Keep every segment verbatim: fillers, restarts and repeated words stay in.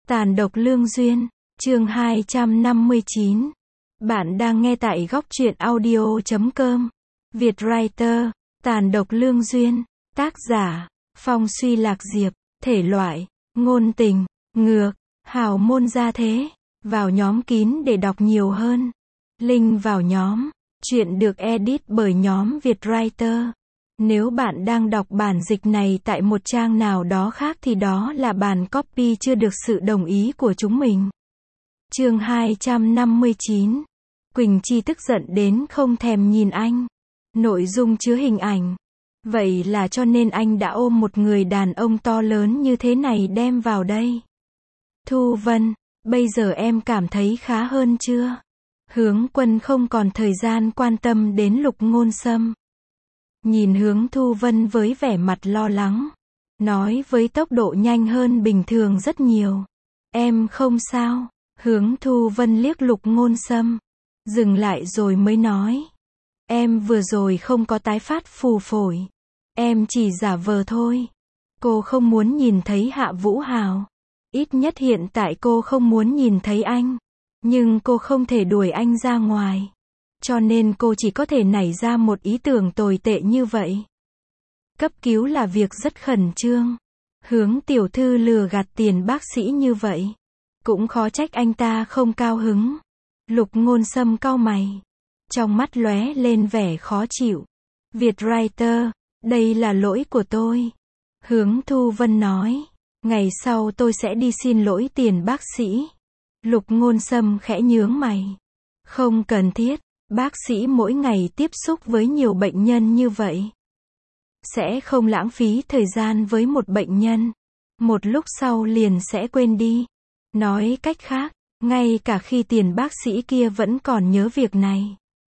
Tàn độc lương duyên, chương hai trăm năm mươi chín. Bạn đang nghe tại góc truyện audio chấm com. Việt Writer, Tàn độc lương duyên, tác giả, Phong Suy Lạc Diệp, thể loại, ngôn tình, ngược, hào môn gia thế. Vào nhóm kín để đọc nhiều hơn. Link vào nhóm. Chuyện được edit bởi nhóm Việt Writer. Nếu bạn đang đọc bản dịch này tại một trang nào đó khác thì đó là bản copy chưa được sự đồng ý của chúng mình. Chương hai trăm năm mươi chín. Quỳnh Chi tức giận đến không thèm nhìn anh. Nội dung chứa hình ảnh. Vậy là cho nên anh đã ôm một người đàn ông to lớn như thế này đem vào đây. Thu Vân, bây giờ em cảm thấy khá hơn chưa? Hướng Quân không còn thời gian quan tâm đến Lục Ngôn Sâm. Nhìn Hướng Thu Vân với vẻ mặt lo lắng. Nói với tốc độ nhanh hơn bình thường rất nhiều. Em không sao. Hướng Thu Vân liếc Lục Ngôn Sâm. Dừng lại rồi mới nói. Em vừa rồi không có tái phát phù phổi. Em chỉ giả vờ thôi. Cô không muốn nhìn thấy Hạ Vũ Hào. Ít nhất hiện tại cô không muốn nhìn thấy anh. Nhưng cô không thể đuổi anh ra ngoài. Cho nên cô chỉ có thể nảy ra một ý tưởng tồi tệ như vậy. Cấp cứu là việc rất khẩn trương. Hướng tiểu thư lừa gạt tiền bác sĩ như vậy. Cũng khó trách anh ta không cao hứng. Lục Ngôn Sâm cau mày. Trong mắt lóe lên vẻ khó chịu. Việt Writer, đây là lỗi của tôi. Hướng Thu Vân nói. Ngày sau tôi sẽ đi xin lỗi tiền bác sĩ. Lục Ngôn Sâm khẽ nhướng mày. Không cần thiết. Bác sĩ mỗi ngày tiếp xúc với nhiều bệnh nhân như vậy. Sẽ không lãng phí thời gian với một bệnh nhân. Một lúc sau liền sẽ quên đi. Nói cách khác, ngay cả khi tiền bác sĩ kia vẫn còn nhớ việc này.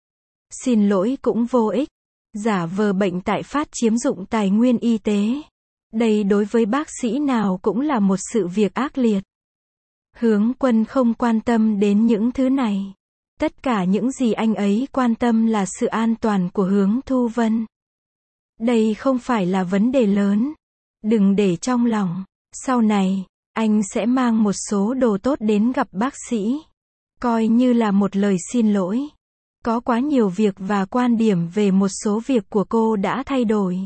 Xin lỗi cũng vô ích. Giả vờ bệnh tại phát chiếm dụng tài nguyên y tế. Đây đối với bác sĩ nào cũng là một sự việc ác liệt. Hướng Quân không quan tâm đến những thứ này. Tất cả những gì anh ấy quan tâm là sự an toàn của Hướng Thu Vân. Đây không phải là vấn đề lớn. Đừng để trong lòng. Sau này, anh sẽ mang một số đồ tốt đến gặp bác sĩ. Coi như là một lời xin lỗi. Có quá nhiều việc và quan điểm về một số việc của cô đã thay đổi.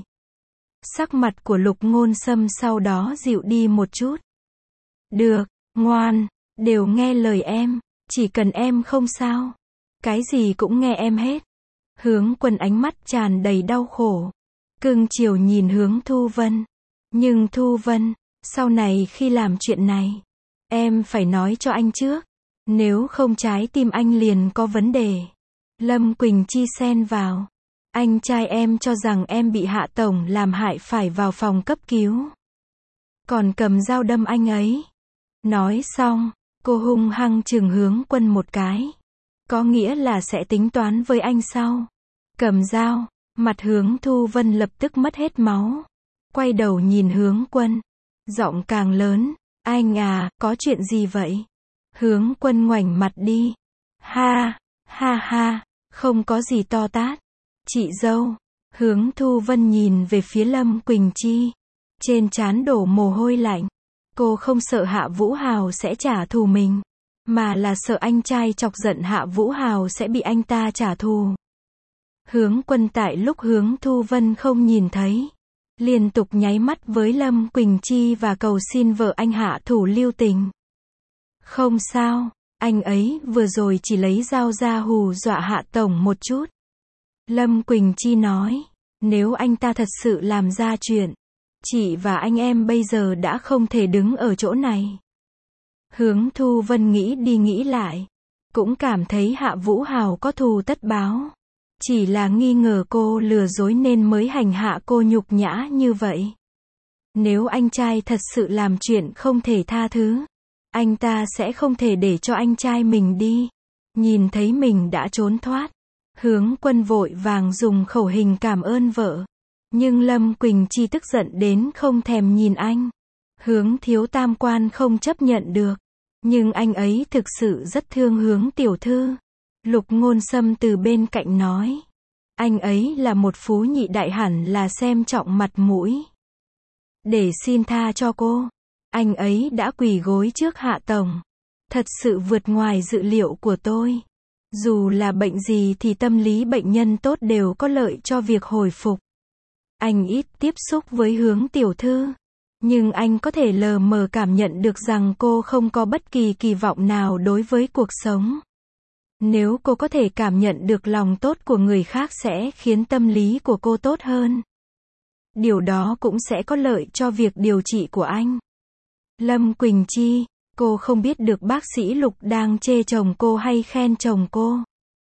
Sắc mặt của Lục Ngôn Sâm sau đó dịu đi một chút. Được, ngoan, đều nghe lời em. Chỉ cần em không sao. Cái gì cũng nghe em hết. Hướng Quân ánh mắt tràn đầy đau khổ. Cưng chiều nhìn Hướng Thu Vân. Nhưng Thu Vân, sau này khi làm chuyện này, em phải nói cho anh trước. Nếu không trái tim anh liền có vấn đề. Lâm Quỳnh Chi xen vào. Anh trai em cho rằng em bị Hạ Tổng làm hại phải vào phòng cấp cứu. Còn cầm dao đâm anh ấy. Nói xong, cô hung hăng chừng Hướng Quân một cái. Có nghĩa là sẽ tính toán với anh sau. Cầm dao, mặt Hướng Thu Vân lập tức mất hết máu. Quay đầu nhìn Hướng Quân. Giọng càng lớn. Anh à, có chuyện gì vậy? Hướng Quân ngoảnh mặt đi. Ha, ha ha, không có gì to tát. Chị dâu. Hướng Thu Vân nhìn về phía Lâm Quỳnh Chi. Trên trán đổ mồ hôi lạnh. Cô không sợ Hạ Vũ Hào sẽ trả thù mình. Mà là sợ anh trai chọc giận Hạ Vũ Hào sẽ bị anh ta trả thù. Hướng Quân tại lúc Hướng Thu Vân không nhìn thấy. Liên tục nháy mắt với Lâm Quỳnh Chi và cầu xin vợ anh hạ thủ lưu tình. Không sao, anh ấy vừa rồi chỉ lấy dao ra hù dọa Hạ Tổng một chút. Lâm Quỳnh Chi nói, nếu anh ta thật sự làm ra chuyện, chị và anh em bây giờ đã không thể đứng ở chỗ này. Hướng Thu Vân nghĩ đi nghĩ lại. Cũng cảm thấy Hạ Vũ Hào có thù tất báo. Chỉ là nghi ngờ cô lừa dối nên mới hành hạ cô nhục nhã như vậy. Nếu anh trai thật sự làm chuyện không thể tha thứ, anh ta sẽ không thể để cho anh trai mình đi. Nhìn thấy mình đã trốn thoát. Hướng Quân vội vàng dùng khẩu hình cảm ơn vợ. Nhưng Lâm Quỳnh Chi tức giận đến không thèm nhìn anh. Hướng thiếu tam quan không chấp nhận được. Nhưng anh ấy thực sự rất thương Hướng tiểu thư. Lục Ngôn Sâm từ bên cạnh nói. Anh ấy là một phú nhị đại hẳn là xem trọng mặt mũi. Để xin tha cho cô. Anh ấy đã quỳ gối trước Hạ Tổng. Thật sự vượt ngoài dự liệu của tôi. Dù là bệnh gì thì tâm lý bệnh nhân tốt đều có lợi cho việc hồi phục. Anh ít tiếp xúc với Hướng tiểu thư, nhưng anh có thể lờ mờ cảm nhận được rằng cô không có bất kỳ kỳ vọng nào đối với cuộc sống. Nếu cô có thể cảm nhận được lòng tốt của người khác sẽ khiến tâm lý của cô tốt hơn. Điều đó cũng sẽ có lợi cho việc điều trị của anh. Lâm Quỳnh Chi, cô không biết được bác sĩ Lục đang chê chồng cô hay khen chồng cô.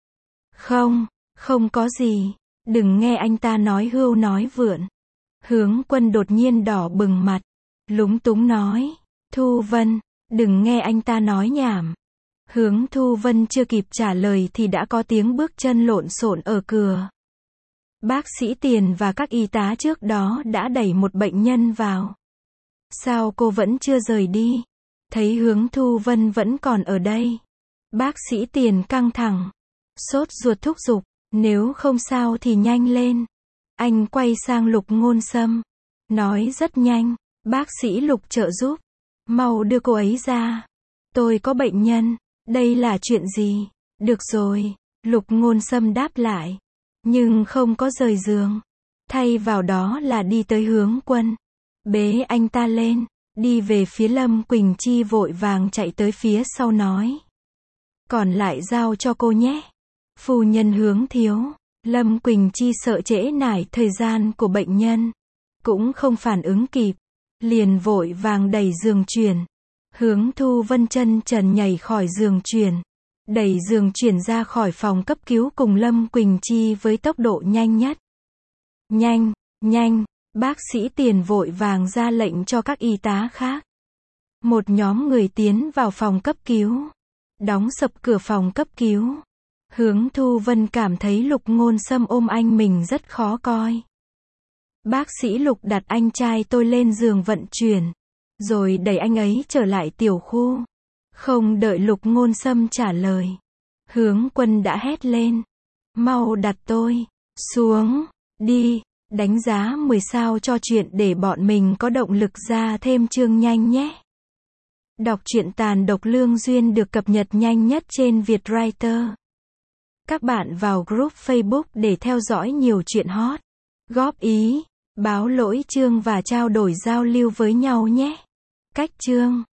Không, không có gì. Đừng nghe anh ta nói hưu nói vượn. Hướng Quân đột nhiên đỏ bừng mặt, lúng túng nói, Thu Vân, đừng nghe anh ta nói nhảm. Hướng Thu Vân chưa kịp trả lời thì đã có tiếng bước chân lộn xộn ở cửa. Bác sĩ Tiền và các y tá trước đó đã đẩy một bệnh nhân vào. Sao cô vẫn chưa rời đi? Thấy Hướng Thu Vân vẫn còn ở đây. Bác sĩ Tiền căng thẳng, sốt ruột thúc giục, nếu không sao thì nhanh lên. Anh quay sang Lục Ngôn Sâm, nói rất nhanh, bác sĩ Lục trợ giúp, mau đưa cô ấy ra. Tôi có bệnh nhân, đây là chuyện gì? Được rồi, Lục Ngôn Sâm đáp lại, nhưng không có rời giường. Thay vào đó là đi tới Hướng Quân, bế anh ta lên, đi về phía Lâm Quỳnh Chi vội vàng chạy tới phía sau nói. Còn lại giao cho cô nhé. Phu nhân Hướng thiếu. Lâm Quỳnh Chi sợ trễ nải thời gian của bệnh nhân, cũng không phản ứng kịp, liền vội vàng đẩy giường chuyển. Hướng Thu Vân chân trần nhảy khỏi giường chuyển, đẩy giường chuyển ra khỏi phòng cấp cứu cùng Lâm Quỳnh Chi với tốc độ nhanh nhất. Nhanh, nhanh, bác sĩ Tiền vội vàng ra lệnh cho các y tá khác. Một nhóm người tiến vào phòng cấp cứu, đóng sập cửa phòng cấp cứu. Hướng Thu Vân cảm thấy Lục Ngôn Sâm ôm anh mình rất khó coi. Bác sĩ Lục đặt anh trai tôi lên giường vận chuyển, rồi đẩy anh ấy trở lại tiểu khu. Không đợi Lục Ngôn Sâm trả lời, Hướng Quân đã hét lên. Mau đặt tôi xuống, đi, đánh giá mười sao cho chuyện để bọn mình có động lực ra thêm chương nhanh nhé. Đọc truyện Tàn Độc Lương Duyên được cập nhật nhanh nhất trên Vietwriter. Các bạn vào group Facebook để theo dõi nhiều chuyện hot, góp ý, báo lỗi chương và trao đổi giao lưu với nhau nhé. Cách chương